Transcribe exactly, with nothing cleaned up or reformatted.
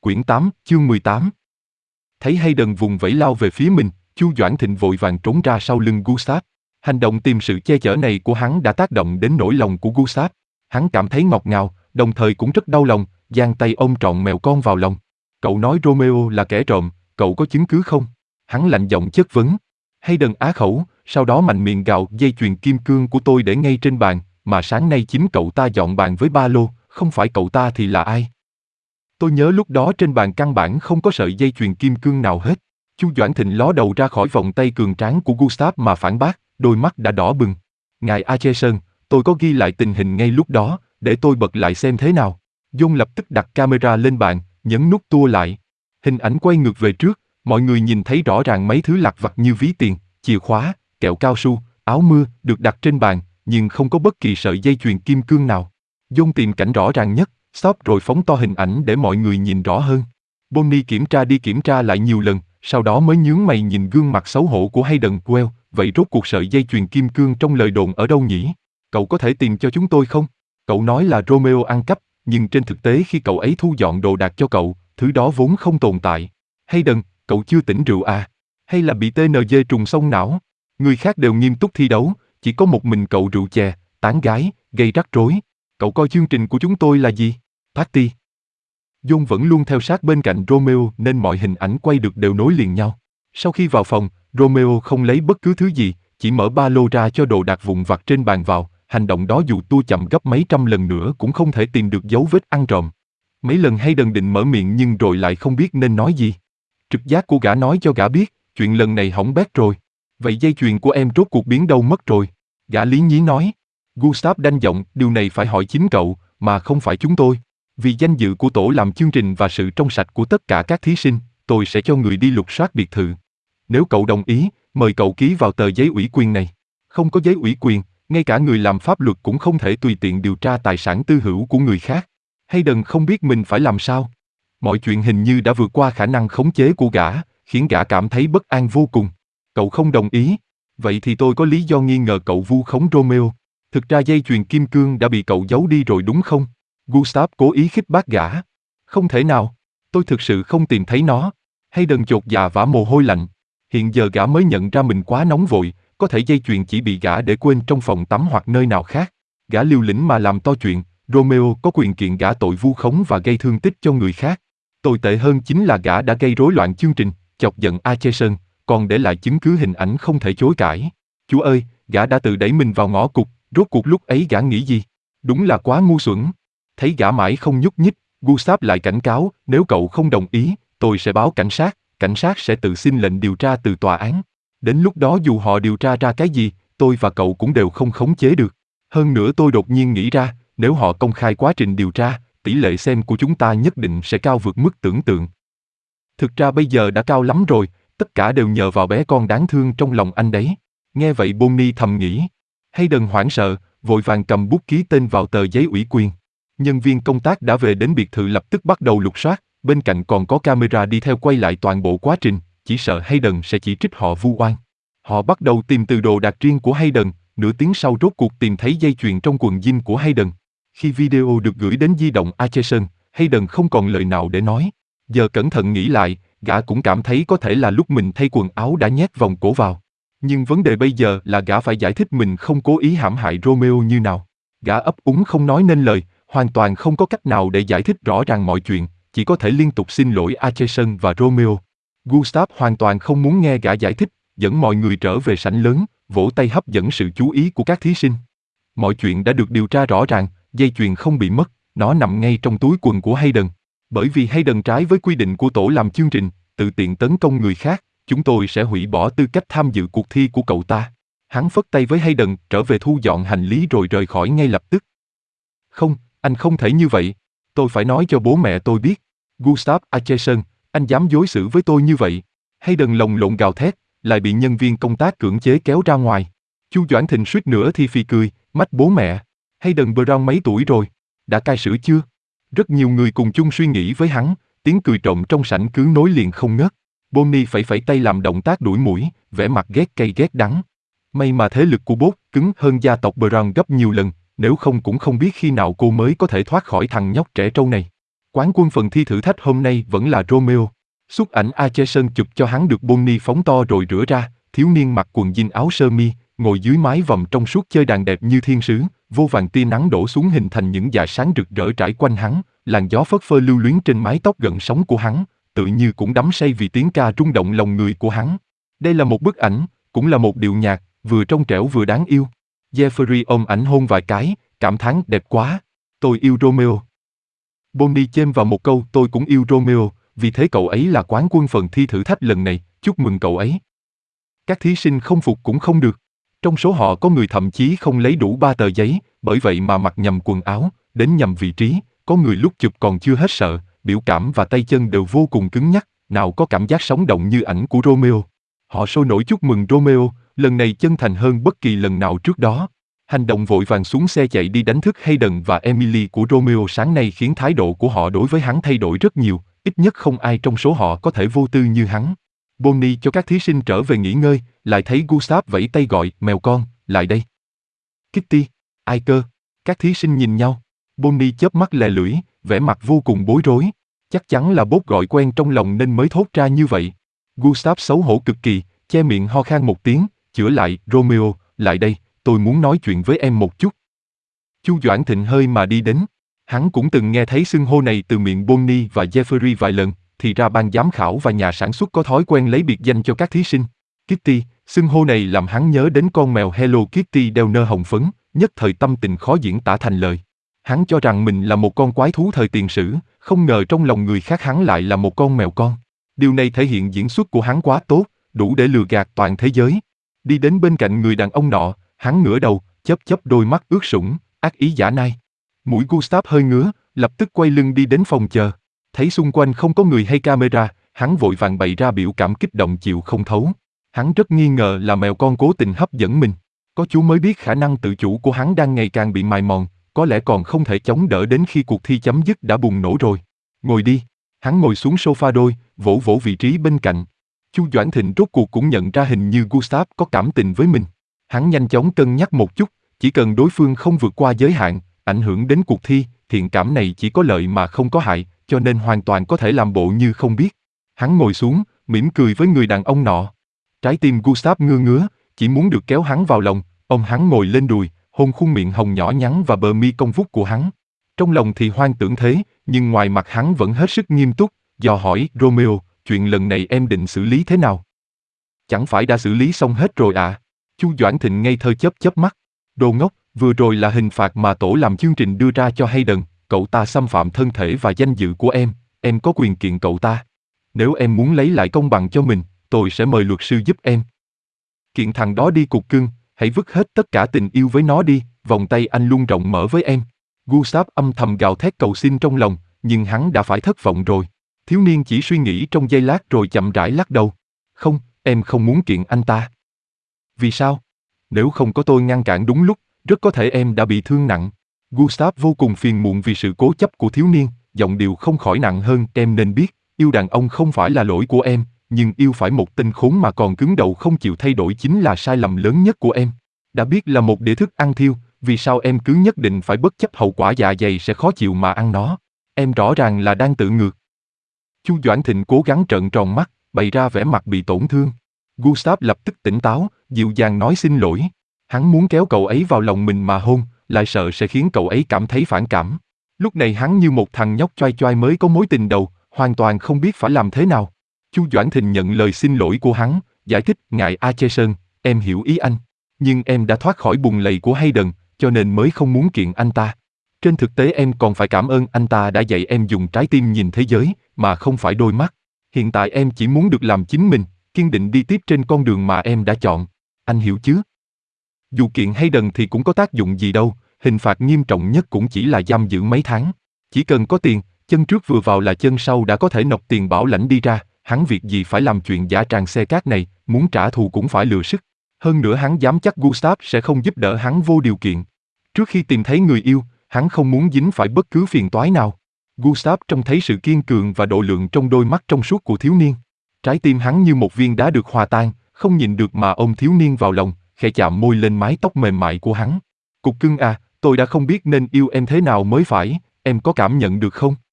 Quyển tám, chương mười tám. Thấy Hayden vùng vẫy lao về phía mình, Chu Doãn Thịnh vội vàng trốn ra sau lưng Gustav. Hành động tìm sự che chở này của hắn đã tác động đến nỗi lòng của Gustav. Hắn cảm thấy ngọt ngào, đồng thời cũng rất đau lòng, giang tay ôm trọn mèo con vào lòng. Cậu nói Romeo là kẻ trộm, cậu có chứng cứ không? Hắn lạnh giọng chất vấn. Hayden á khẩu, sau đó mạnh miệng gào dây chuyền kim cương của tôi để ngay trên bàn, mà sáng nay chính cậu ta dọn bàn với ba lô, không phải cậu ta thì là ai? Tôi nhớ lúc đó trên bàn căn bản không có sợi dây chuyền kim cương nào hết. Chu Doãn Thịnh ló đầu ra khỏi vòng tay cường tráng của Gustav mà phản bác, đôi mắt đã đỏ bừng. Ngài Acheson, tôi có ghi lại tình hình ngay lúc đó, để tôi bật lại xem thế nào. John lập tức đặt camera lên bàn, nhấn nút tua lại. Hình ảnh quay ngược về trước, mọi người nhìn thấy rõ ràng mấy thứ lặt vặt như ví tiền, chìa khóa, kẹo cao su, áo mưa được đặt trên bàn, nhưng không có bất kỳ sợi dây chuyền kim cương nào. John tìm cảnh rõ ràng nhất, stop rồi phóng to hình ảnh để mọi người nhìn rõ hơn. Bonnie kiểm tra đi kiểm tra lại nhiều lần, sau đó mới nhướng mày nhìn gương mặt xấu hổ của Hayden Well, vậy rốt cuộc sợi dây chuyền kim cương trong lời đồn ở đâu nhỉ? Cậu có thể tìm cho chúng tôi không? Cậu nói là Romeo ăn cắp, nhưng trên thực tế khi cậu ấy thu dọn đồ đạc cho cậu, thứ đó vốn không tồn tại. Hayden, cậu chưa tỉnh rượu à? Hay là bị tê en giê trùng sông não? Người khác đều nghiêm túc thi đấu, chỉ có một mình cậu rượu chè, tán gái, gây rắc rối. Cậu coi chương trình của chúng tôi là gì? Party. John vẫn luôn theo sát bên cạnh Romeo nên mọi hình ảnh quay được đều nối liền nhau. Sau khi vào phòng, Romeo không lấy bất cứ thứ gì, chỉ mở ba lô ra cho đồ đạc vụn vặt trên bàn vào. Hành động đó dù tua chậm gấp mấy trăm lần nữa cũng không thể tìm được dấu vết ăn trộm. Mấy lần Hayden định mở miệng nhưng rồi lại không biết nên nói gì. Trực giác của gã nói cho gã biết, chuyện lần này hỏng bét rồi. Vậy dây chuyền của em rốt cuộc biến đâu mất rồi? Gã lý nhí nói. Gustav đanh giọng, điều này phải hỏi chính cậu, mà không phải chúng tôi. Vì danh dự của tổ làm chương trình và sự trong sạch của tất cả các thí sinh, tôi sẽ cho người đi lục soát biệt thự. Nếu cậu đồng ý, mời cậu ký vào tờ giấy ủy quyền này. Không có giấy ủy quyền, ngay cả người làm pháp luật cũng không thể tùy tiện điều tra tài sản tư hữu của người khác. Hayden không biết mình phải làm sao. Mọi chuyện hình như đã vượt qua khả năng khống chế của gã, khiến gã cảm thấy bất an vô cùng. Cậu không đồng ý. Vậy thì tôi có lý do nghi ngờ cậu vu khống Romeo. Thực ra dây chuyền kim cương đã bị cậu giấu đi rồi đúng không? Gustav cố ý khích bác gã. Không thể nào. Tôi thực sự không tìm thấy nó. Hayden chột dạ vã mồ hôi lạnh. Hiện giờ gã mới nhận ra mình quá nóng vội, có thể dây chuyền chỉ bị gã để quên trong phòng tắm hoặc nơi nào khác. Gã liều lĩnh mà làm to chuyện, Romeo có quyền kiện gã tội vu khống và gây thương tích cho người khác. Tồi tệ hơn chính là gã đã gây rối loạn chương trình, chọc giận Acheson, còn để lại chứng cứ hình ảnh không thể chối cãi. Chúa ơi, gã đã tự đẩy mình vào ngõ cụt, rốt cuộc lúc ấy gã nghĩ gì? Đúng là quá ngu xuẩn. Thấy gã mãi không nhúc nhích, Gustav lại cảnh cáo, nếu cậu không đồng ý, tôi sẽ báo cảnh sát, cảnh sát sẽ tự xin lệnh điều tra từ tòa án. Đến lúc đó dù họ điều tra ra cái gì, tôi và cậu cũng đều không khống chế được. Hơn nữa tôi đột nhiên nghĩ ra, nếu họ công khai quá trình điều tra, tỷ lệ xem của chúng ta nhất định sẽ cao vượt mức tưởng tượng. Thực ra bây giờ đã cao lắm rồi, tất cả đều nhờ vào bé con đáng thương trong lòng anh đấy. Nghe vậy Bonnie thầm nghĩ. Hayden hoảng sợ, vội vàng cầm bút ký tên vào tờ giấy ủy quyền. Nhân viên công tác đã về đến biệt thự lập tức bắt đầu lục soát, bên cạnh còn có camera đi theo quay lại toàn bộ quá trình, chỉ sợ Hayden sẽ chỉ trích họ vu oan. Họ bắt đầu tìm từ đồ đạc riêng của Hayden, nửa tiếng sau rốt cuộc tìm thấy dây chuyền trong quần jean của Hayden. Khi video được gửi đến di động Acheson, Hayden không còn lời nào để nói. Giờ cẩn thận nghĩ lại, gã cũng cảm thấy có thể là lúc mình thay quần áo đã nhét vòng cổ vào. Nhưng vấn đề bây giờ là gã phải giải thích mình không cố ý hãm hại Romeo như nào. Gã ấp úng không nói nên lời, hoàn toàn không có cách nào để giải thích rõ ràng mọi chuyện, chỉ có thể liên tục xin lỗi Acheson và Romeo. Gustav hoàn toàn không muốn nghe gã giải thích, dẫn mọi người trở về sảnh lớn, vỗ tay hấp dẫn sự chú ý của các thí sinh. Mọi chuyện đã được điều tra rõ ràng, dây chuyền không bị mất, nó nằm ngay trong túi quần của Hayden. Bởi vì Hayden trái với quy định của tổ làm chương trình, tự tiện tấn công người khác, chúng tôi sẽ hủy bỏ tư cách tham dự cuộc thi của cậu ta. Hắn phất tay với Hayden, trở về thu dọn hành lý rồi rời khỏi ngay lập tức. Không, anh không thể như vậy. Tôi phải nói cho bố mẹ tôi biết. Gustav Acheson, anh dám đối xử với tôi như vậy. Hayden lồng lộn gào thét, lại bị nhân viên công tác cưỡng chế kéo ra ngoài. Chu Doãn Thịnh suýt nữa thì phì cười, mách bố mẹ. Hayden Brown mấy tuổi rồi? Đã cai sữa chưa? Rất nhiều người cùng chung suy nghĩ với hắn, tiếng cười trộm trong sảnh cứ nối liền không ngớt. Bonnie phẩy phẩy tay làm động tác đuổi muỗi, vẻ mặt ghét cay ghét đắng. May mà thế lực của Bob cứng hơn gia tộc Brown gấp nhiều lần, nếu không cũng không biết khi nào cô mới có thể thoát khỏi thằng nhóc trẻ trâu này. Quán quân phần thi thử thách hôm nay vẫn là Romeo. Xuất ảnh Acheson chụp cho hắn được Bonnie phóng to rồi rửa ra, thiếu niên mặc quần jean áo sơ mi, ngồi dưới mái vòm trong suốt chơi đàn đẹp như thiên sứ, vô vàn tia nắng đổ xuống hình thành những dải sáng rực rỡ trải quanh hắn, làn gió phất phơ lưu luyến trên mái tóc gợn sóng của hắn, tự như cũng đắm say vì tiếng ca rung động lòng người của hắn. Đây là một bức ảnh, cũng là một điệu nhạc, vừa trong trẻo vừa đáng yêu. Jeffrey ôm ảnh hôn vài cái, cảm thán đẹp quá. Tôi yêu Romeo. Bonnie chêm vào một câu tôi cũng yêu Romeo, vì thế cậu ấy là quán quân phần thi thử thách lần này, chúc mừng cậu ấy. Các thí sinh không phục cũng không được. Trong số họ có người thậm chí không lấy đủ ba tờ giấy, bởi vậy mà mặc nhầm quần áo, đến nhầm vị trí, có người lúc chụp còn chưa hết sợ, biểu cảm và tay chân đều vô cùng cứng nhắc, nào có cảm giác sống động như ảnh của Romeo. Họ sôi nổi chúc mừng Romeo, lần này chân thành hơn bất kỳ lần nào trước đó. Hành động vội vàng xuống xe chạy đi đánh thức Hayden và Emily của Romeo sáng nay khiến thái độ của họ đối với hắn thay đổi rất nhiều, ít nhất không ai trong số họ có thể vô tư như hắn. Bonnie cho các thí sinh trở về nghỉ ngơi, lại thấy Gustav vẫy tay gọi, mèo con, lại đây. Kitty, ai cơ? Các thí sinh nhìn nhau. Bonnie chớp mắt lè lưỡi, vẻ mặt vô cùng bối rối. Chắc chắn là bốt gọi quen trong lòng nên mới thốt ra như vậy. Gustav xấu hổ cực kỳ, che miệng ho khan một tiếng, chữa lại, Romeo, lại đây, tôi muốn nói chuyện với em một chút. Chu Doãn Thịnh hơi mà đi đến. Hắn cũng từng nghe thấy xưng hô này từ miệng Bonnie và Jeffrey vài lần, thì ra ban giám khảo và nhà sản xuất có thói quen lấy biệt danh cho các thí sinh. Kitty, xưng hô này làm hắn nhớ đến con mèo Hello Kitty đeo nơ hồng phấn, nhất thời tâm tình khó diễn tả thành lời. Hắn cho rằng mình là một con quái thú thời tiền sử, không ngờ trong lòng người khác hắn lại là một con mèo con. Điều này thể hiện diễn xuất của hắn quá tốt, đủ để lừa gạt toàn thế giới. Đi đến bên cạnh người đàn ông nọ, hắn ngửa đầu, chớp chớp đôi mắt ướt sũng, ác ý dã nai. Mũi Gustav hơi ngứa, lập tức quay lưng đi đến phòng chờ. Thấy xung quanh không có người hay camera, hắn vội vàng bày ra biểu cảm kích động chịu không thấu. Hắn rất nghi ngờ là mèo con cố tình hấp dẫn mình. Có chú mới biết khả năng tự chủ của hắn đang ngày càng bị mài mòn, có lẽ còn không thể chống đỡ đến khi cuộc thi chấm dứt đã bùng nổ rồi. Ngồi đi. Hắn ngồi xuống sofa đôi, vỗ vỗ vị trí bên cạnh. Chu Doãn Thịnh rốt cuộc cũng nhận ra hình như Gustav có cảm tình với mình. Hắn nhanh chóng cân nhắc một chút, chỉ cần đối phương không vượt qua giới hạn, ảnh hưởng đến cuộc thi, thiện cảm này chỉ có lợi mà không có hại, cho nên hoàn toàn có thể làm bộ như không biết. Hắn ngồi xuống, mỉm cười với người đàn ông nọ. Trái tim Gustav ngưa ngứa, chỉ muốn được kéo hắn vào lòng, ôm hắn ngồi lên đùi, hôn khuôn miệng hồng nhỏ nhắn và bờ mi cong vút của hắn. Trong lòng thì hoang tưởng thế, nhưng ngoài mặt hắn vẫn hết sức nghiêm túc, dò hỏi, Romeo, chuyện lần này em định xử lý thế nào? Chẳng phải đã xử lý xong hết rồi à? Chu Doãn Thịnh ngây thơ chớp chớp mắt. Đồ ngốc, vừa rồi là hình phạt mà tổ làm chương trình đưa ra cho Hayden, cậu ta xâm phạm thân thể và danh dự của em, em có quyền kiện cậu ta. Nếu em muốn lấy lại công bằng cho mình, tôi sẽ mời luật sư giúp em. Kiện thằng đó đi cục cưng, hãy vứt hết tất cả tình yêu với nó đi, vòng tay anh luôn rộng mở với em. Gustav âm thầm gào thét cầu xin trong lòng, nhưng hắn đã phải thất vọng rồi. Thiếu niên chỉ suy nghĩ trong giây lát rồi chậm rãi lắc đầu. Không, em không muốn kiện anh ta. Vì sao? Nếu không có tôi ngăn cản đúng lúc, rất có thể em đã bị thương nặng. Gustav vô cùng phiền muộn vì sự cố chấp của thiếu niên, giọng điệu không khỏi nặng hơn. Em nên biết, yêu đàn ông không phải là lỗi của em, nhưng yêu phải một tên khốn mà còn cứng đầu không chịu thay đổi chính là sai lầm lớn nhất của em. Đã biết là một đĩa thức ăn thiêu, vì sao em cứ nhất định phải bất chấp hậu quả dạ dày sẽ khó chịu mà ăn nó? Em rõ ràng là đang tự ngược. Chu Doãn Thịnh cố gắng trợn tròn mắt, bày ra vẻ mặt bị tổn thương. Gustav lập tức tỉnh táo, dịu dàng nói xin lỗi. Hắn muốn kéo cậu ấy vào lòng mình mà hôn, lại sợ sẽ khiến cậu ấy cảm thấy phản cảm. Lúc này hắn như một thằng nhóc choai choai mới có mối tình đầu, hoàn toàn không biết phải làm thế nào. Chu Doãn Thịnh nhận lời xin lỗi của hắn, giải thích, ngài Acheson, em hiểu ý anh. Nhưng em đã thoát khỏi bùn lầy của Hayden, cho nên mới không muốn kiện anh ta. Trên thực tế em còn phải cảm ơn anh ta đã dạy em dùng trái tim nhìn thế giới, mà không phải đôi mắt. Hiện tại em chỉ muốn được làm chính mình, kiên định đi tiếp trên con đường mà em đã chọn. Anh hiểu chứ? Dù kiện Hayden thì cũng có tác dụng gì đâu, hình phạt nghiêm trọng nhất cũng chỉ là giam giữ mấy tháng. Chỉ cần có tiền, chân trước vừa vào là chân sau đã có thể nộp tiền bảo lãnh đi ra, hắn việc gì phải làm chuyện giả tràng xe cát này, muốn trả thù cũng phải lựa sức. Hơn nữa hắn dám chắc Gustav sẽ không giúp đỡ hắn vô điều kiện. Trước khi tìm thấy người yêu, hắn không muốn dính phải bất cứ phiền toái nào. Gustav trông thấy sự kiên cường và độ lượng trong đôi mắt trong suốt của thiếu niên. Trái tim hắn như một viên đá được hòa tan, không nhìn được mà ôm thiếu niên vào lòng, khẽ chạm môi lên mái tóc mềm mại của hắn. Cục cưng à, tôi đã không biết nên yêu em thế nào mới phải, em có cảm nhận được không?